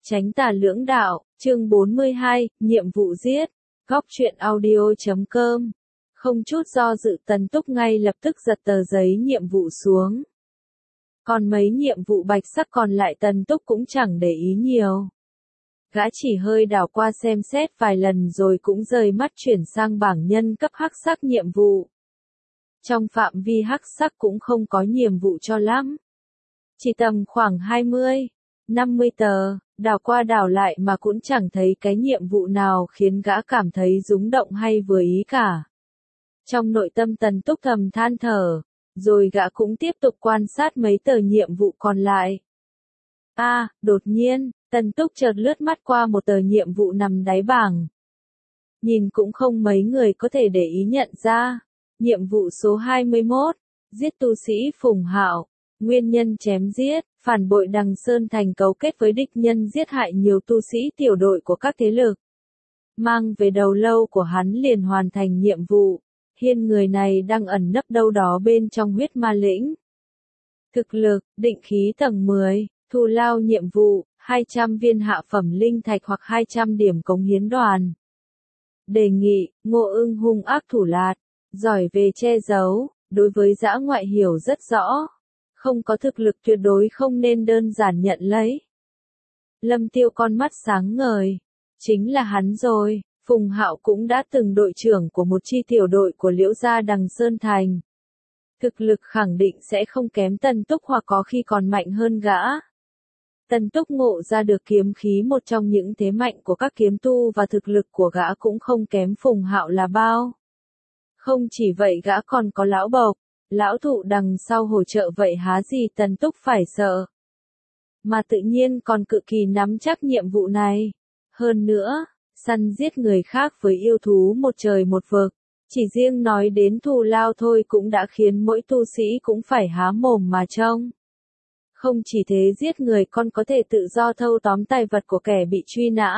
Chánh tà lưỡng đạo, chương 42, nhiệm vụ giết. Góc truyện audio.com. Không chút do dự Tần Túc ngay lập tức giật tờ giấy nhiệm vụ xuống. Còn mấy nhiệm vụ bạch sắc còn lại Tần Túc cũng chẳng để ý nhiều. Gã chỉ hơi đảo qua xem xét vài lần rồi cũng rời mắt chuyển sang bảng nhân cấp hắc sắc nhiệm vụ. Trong phạm vi hắc sắc cũng không có nhiệm vụ cho lắm. Chỉ tầm khoảng 20, 50 tờ, đảo qua đảo lại mà cũng chẳng thấy cái nhiệm vụ nào khiến gã cảm thấy rúng động hay vừa ý cả. Trong nội tâm Tần Túc thầm than thở, rồi gã cũng tiếp tục quan sát mấy tờ nhiệm vụ còn lại. Đột nhiên, Tần Túc chợt lướt mắt qua một tờ nhiệm vụ nằm đáy bảng. Nhìn cũng không mấy người có thể để ý nhận ra. Nhiệm vụ số 21, giết tu sĩ Phùng Hạo. Nguyên nhân chém giết, phản bội Đằng Sơn Thành cấu kết với địch nhân giết hại nhiều tu sĩ tiểu đội của các thế lực. Mang về đầu lâu của hắn liền hoàn thành nhiệm vụ. Hiện người này đang ẩn nấp đâu đó bên trong huyết ma lĩnh. Thực lực, định khí tầng 10, thù lao nhiệm vụ, 200 viên hạ phẩm linh thạch hoặc 200 điểm cống hiến đoàn. Đề nghị, Ngô Ưng hung ác thủ lạt, giỏi về che giấu, đối với dã ngoại hiểu rất rõ. Không có thực lực tuyệt đối không nên đơn giản nhận lấy. Lâm Tiêu con mắt sáng ngời. Chính là hắn rồi, Phùng Hạo cũng đã từng đội trưởng của một chi tiểu đội của Liễu gia Đằng Sơn Thành. Thực lực khẳng định sẽ không kém Tần Túc hoặc có khi còn mạnh hơn gã. Tần Túc ngộ ra được kiếm khí một trong những thế mạnh của các kiếm tu và thực lực của gã cũng không kém Phùng Hạo là bao. Không chỉ vậy gã còn có lão bộc. Lão thụ đằng sau hỗ trợ vậy há gì Tần Túc phải sợ. Mà tự nhiên còn cực kỳ nắm chắc nhiệm vụ này. Hơn nữa, săn giết người khác với yêu thú một trời một vực. Chỉ riêng nói đến thù lao thôi cũng đã khiến mỗi tu sĩ cũng phải há mồm mà trông. Không chỉ thế giết người còn có thể tự do thâu tóm tài vật của kẻ bị truy nã.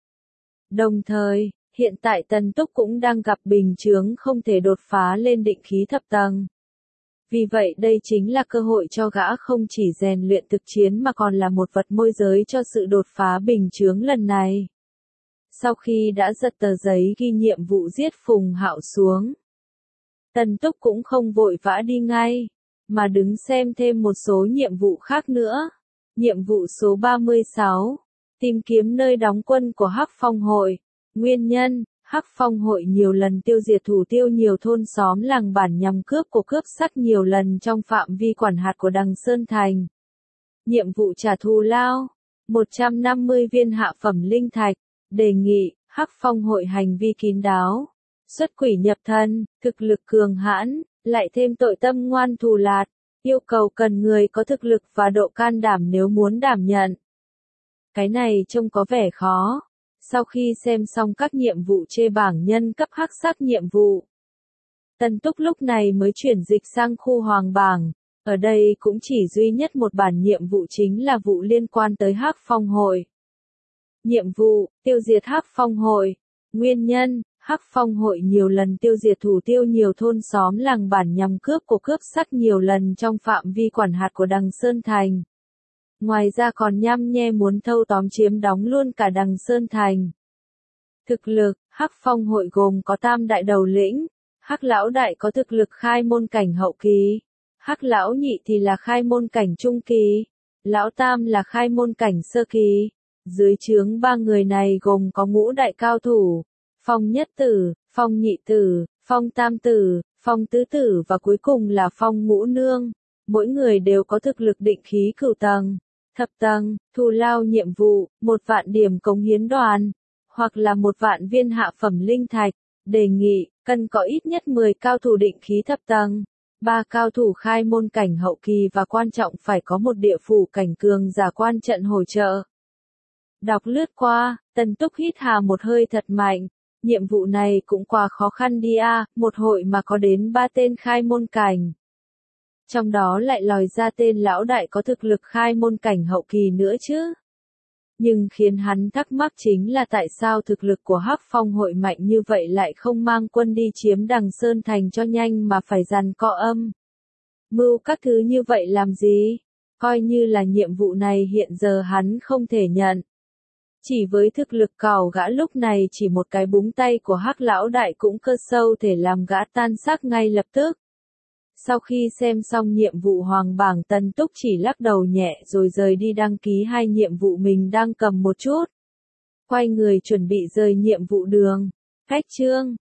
Đồng thời, hiện tại Tần Túc cũng đang gặp bình chướng không thể đột phá lên định khí thập tầng. Vì vậy đây chính là cơ hội cho gã không chỉ rèn luyện thực chiến mà còn là một vật môi giới cho sự đột phá bình chướng lần này. Sau khi đã giật tờ giấy ghi nhiệm vụ giết Phùng Hạo xuống, Tần Túc cũng không vội vã đi ngay, mà đứng xem thêm một số nhiệm vụ khác nữa. Nhiệm vụ số 36, tìm kiếm nơi đóng quân của Hắc Phong hội. Nguyên nhân, Hắc Phong hội nhiều lần tiêu diệt thủ tiêu nhiều thôn xóm làng bản nhằm cướp sắc nhiều lần trong phạm vi quản hạt của Đằng Sơn Thành. Nhiệm vụ trả thù lao, 150 viên hạ phẩm linh thạch. Đề nghị, Hắc Phong hội hành vi kín đáo, xuất quỷ nhập thần, thực lực cường hãn, lại thêm tội tâm ngoan thù lạt, yêu cầu cần người có thực lực và độ can đảm nếu muốn đảm nhận. Cái này trông có vẻ khó. Sau khi xem xong các nhiệm vụ chê bảng nhân cấp hắc sắc nhiệm vụ, Tần Túc lúc này mới chuyển dịch sang khu hoàng bảng. Ở đây cũng chỉ duy nhất một bản nhiệm vụ chính là vụ liên quan tới Hắc Phong hội. Nhiệm vụ, tiêu diệt Hắc Phong hội. Nguyên nhân, Hắc Phong hội nhiều lần tiêu diệt thủ tiêu nhiều thôn xóm làng bản nhằm cướp sắc nhiều lần trong phạm vi quản hạt của Đằng Sơn Thành. Ngoài ra còn nhăm nhe muốn thâu tóm chiếm đóng luôn cả Đằng Sơn Thành. Thực lực, Hắc Phong hội gồm có tam đại đầu lĩnh. Hắc lão đại có thực lực khai môn cảnh hậu kỳ. Hắc lão nhị thì là khai môn cảnh trung kỳ. Lão tam là khai môn cảnh sơ kỳ. Dưới trướng ba người này gồm có ngũ đại cao thủ. Phong nhất tử, phong nhị tử, phong tam tử, phong tứ tử và cuối cùng là phong ngũ nương. Mỗi người đều có thực lực định khí cửu tầng. Thập tầng, thù lao nhiệm vụ, 1 vạn điểm cống hiến đoàn, hoặc là 1 vạn viên hạ phẩm linh thạch. Đề nghị, cần có ít nhất 10 cao thủ định khí thập tầng, 3 cao thủ khai môn cảnh hậu kỳ và quan trọng phải có một địa phủ cảnh cường giả quan trận hỗ trợ. Đọc lướt qua, Tần Túc hít hà một hơi thật mạnh. Nhiệm vụ này cũng quá khó khăn đi một hội mà có đến 3 tên khai môn cảnh. Trong đó lại lòi ra tên lão đại có thực lực khai môn cảnh hậu kỳ nữa chứ. Nhưng khiến hắn thắc mắc chính là tại sao thực lực của Hắc Phong hội mạnh như vậy lại không mang quân đi chiếm Đằng Sơn Thành cho nhanh mà phải giằng co âm. Mưu các thứ như vậy làm gì? Coi như là nhiệm vụ này hiện giờ hắn không thể nhận. Chỉ với thực lực cào gã lúc này chỉ một cái búng tay của Hắc lão đại cũng cơ sâu thể làm gã tan xác ngay lập tức. Sau khi xem xong nhiệm vụ hoàng bảng, Tần Túc chỉ lắc đầu nhẹ rồi rời đi đăng ký 2 nhiệm vụ mình đang cầm một chút. Quay người chuẩn bị rời nhiệm vụ đường. Khách chương.